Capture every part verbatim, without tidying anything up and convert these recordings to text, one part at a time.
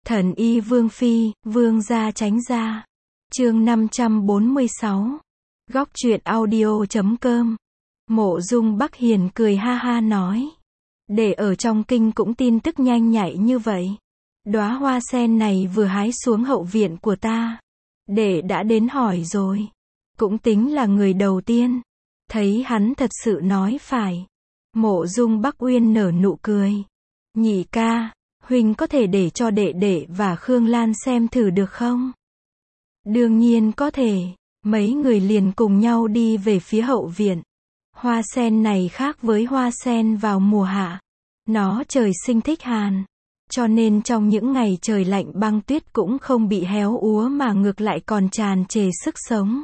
Thần y Vương Phi, Vương gia tránh ra. Chương năm trăm bốn mươi sáu. Góc truyện audio chấm com. Mộ Dung Bắc Hiền cười ha ha nói. Để ở trong kinh cũng tin tức nhanh nhạy như vậy. Đóa hoa sen này vừa hái xuống hậu viện của ta. Để đã đến hỏi rồi. Cũng tính là người đầu tiên. Thấy hắn thật sự nói phải. Mộ Dung Bắc Uyên nở nụ cười. Nhị ca, huynh có thể để cho đệ đệ và Khương Lan xem thử được không? Đương nhiên có thể. Mấy người liền cùng nhau đi về phía hậu viện. Hoa sen này khác với hoa sen vào mùa hạ. Nó trời sinh thích hàn. Cho nên trong những ngày trời lạnh băng tuyết cũng không bị héo úa mà ngược lại còn tràn trề sức sống.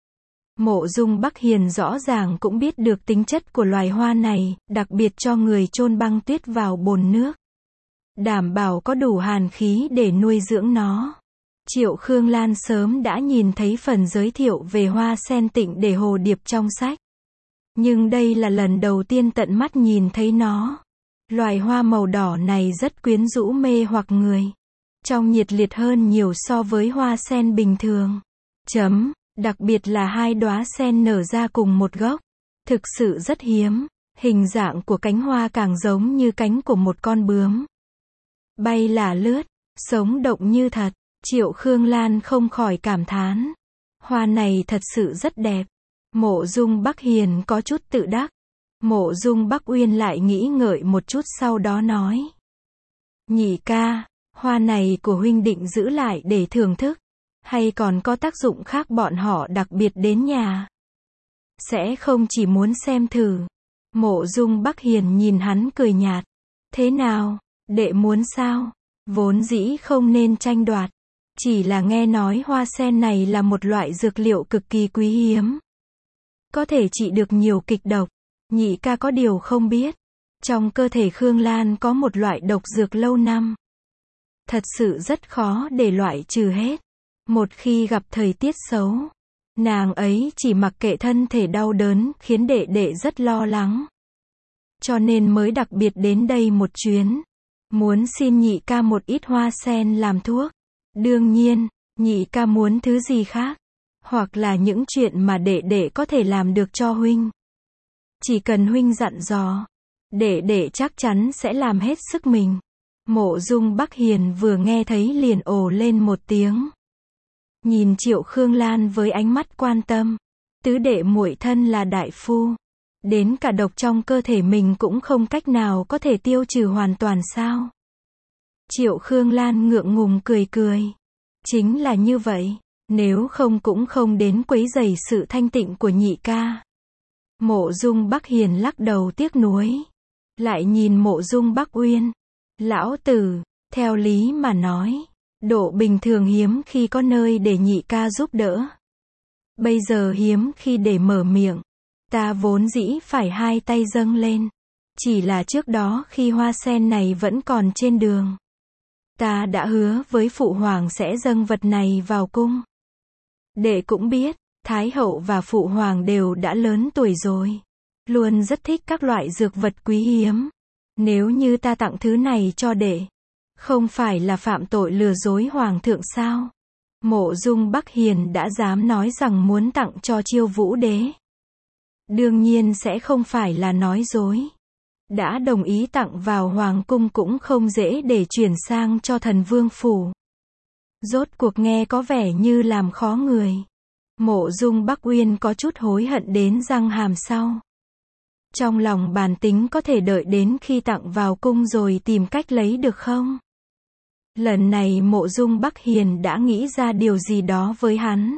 Mộ Dung Bắc Hiền rõ ràng cũng biết được tính chất của loài hoa này, đặc biệt cho người chôn băng tuyết vào bồn nước. Đảm bảo có đủ hàn khí để nuôi dưỡng nó. Triệu Khương Lan sớm đã nhìn thấy phần giới thiệu về hoa sen tịnh để hồ điệp trong sách. Nhưng đây là lần đầu tiên tận mắt nhìn thấy nó. Loài hoa màu đỏ này rất quyến rũ mê hoặc người. Trông nhiệt liệt hơn nhiều so với hoa sen bình thường. Chấm, đặc biệt là hai đóa sen nở ra cùng một gốc. Thực sự rất hiếm. Hình dạng của cánh hoa càng giống như cánh của một con bướm. Bay là lướt, sống động như thật. Triệu Khương Lan không khỏi cảm thán. Hoa này thật sự rất đẹp. Mộ Dung Bắc Hiền có chút tự đắc. Mộ Dung Bắc Uyên lại nghĩ ngợi một chút sau đó nói. Nhị ca, hoa này của huynh định giữ lại để thưởng thức. Hay còn có tác dụng khác bọn họ đặc biệt đến nhà? Sẽ không chỉ muốn xem thử. Mộ Dung Bắc Hiền nhìn hắn cười nhạt. Thế nào, đệ muốn sao? Vốn dĩ không nên tranh đoạt. Chỉ là nghe nói hoa sen này là một loại dược liệu cực kỳ quý hiếm. Có thể trị được nhiều kịch độc. Nhị ca có điều không biết. Trong cơ thể Khương Lan có một loại độc dược lâu năm. Thật sự rất khó để loại trừ hết. Một khi gặp thời tiết xấu, nàng ấy chỉ mặc kệ thân thể đau đớn, khiến đệ đệ rất lo lắng. Cho nên mới đặc biệt đến đây một chuyến. Muốn xin nhị ca một ít hoa sen làm thuốc. Đương nhiên, nhị ca muốn thứ gì khác. Hoặc là những chuyện mà đệ đệ có thể làm được cho huynh. Chỉ cần huynh dặn dò, đệ đệ chắc chắn sẽ làm hết sức mình. Mộ Dung Bắc Hiền vừa nghe thấy liền ồ lên một tiếng. Nhìn Triệu Khương Lan với ánh mắt quan tâm. Tứ đệ muội thân là đại phu. Đến cả độc trong cơ thể mình cũng không cách nào có thể tiêu trừ hoàn toàn sao? Triệu Khương Lan ngượng ngùng cười cười. Chính là như vậy. Nếu không cũng không đến quấy rầy sự thanh tịnh của nhị ca. Mộ Dung Bắc Hiền lắc đầu tiếc nuối. Lại nhìn Mộ Dung Bắc Uyên. Lão tử, theo lý mà nói, độ bình thường hiếm khi có nơi để nhị ca giúp đỡ. Bây giờ hiếm khi để mở miệng. Ta vốn dĩ phải hai tay dâng lên. Chỉ là trước đó khi hoa sen này vẫn còn trên đường. Ta đã hứa với phụ hoàng sẽ dâng vật này vào cung. Đệ cũng biết, Thái hậu và phụ hoàng đều đã lớn tuổi rồi. Luôn rất thích các loại dược vật quý hiếm. Nếu như ta tặng thứ này cho đệ, không phải là phạm tội lừa dối hoàng thượng sao? Mộ Dung Bắc Hiền đã dám nói rằng muốn tặng cho Chiêu Vũ đế. Đương nhiên sẽ không phải là nói dối. Đã đồng ý tặng vào hoàng cung cũng không dễ để chuyển sang cho thần vương phủ. Rốt cuộc nghe có vẻ như làm khó người. Mộ Dung Bắc Uyên có chút hối hận đến răng hàm sau. Trong lòng bàn tính có thể đợi đến khi tặng vào cung rồi tìm cách lấy được không? Lần này Mộ Dung Bắc Hiền đã nghĩ ra điều gì đó với hắn.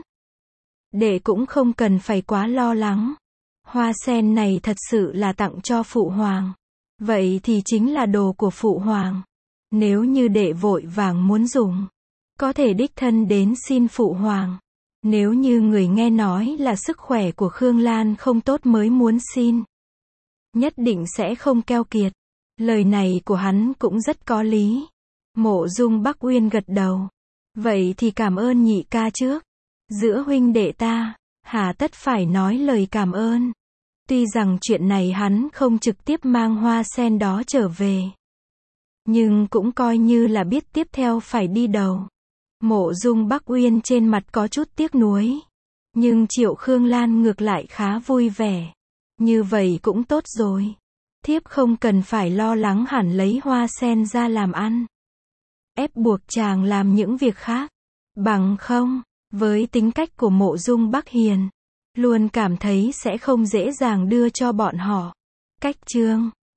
Đệ cũng không cần phải quá lo lắng. Hoa sen này thật sự là tặng cho phụ hoàng. Vậy thì chính là đồ của phụ hoàng. Nếu như đệ vội vàng muốn dùng, có thể đích thân đến xin phụ hoàng. Nếu như người nghe nói là sức khỏe của Khương Lan không tốt mới muốn xin, nhất định sẽ không keo kiệt. Lời này của hắn cũng rất có lý. Mộ Dung Bắc Uyên gật đầu. Vậy thì cảm ơn nhị ca trước. Giữa huynh đệ ta, hà tất phải nói lời cảm ơn. Tuy rằng chuyện này hắn không trực tiếp mang hoa sen đó trở về. Nhưng cũng coi như là biết tiếp theo phải đi đầu. Mộ Dung Bắc Uyên trên mặt có chút tiếc nuối. Nhưng Triệu Khương Lan ngược lại khá vui vẻ. Như vậy cũng tốt rồi. Thiếp không cần phải lo lắng hẳn lấy hoa sen ra làm ăn. Ép buộc chàng làm những việc khác. Bằng không, với tính cách của Mộ Dung Bắc Hiền, luôn cảm thấy sẽ không dễ dàng đưa cho bọn họ. Cách chương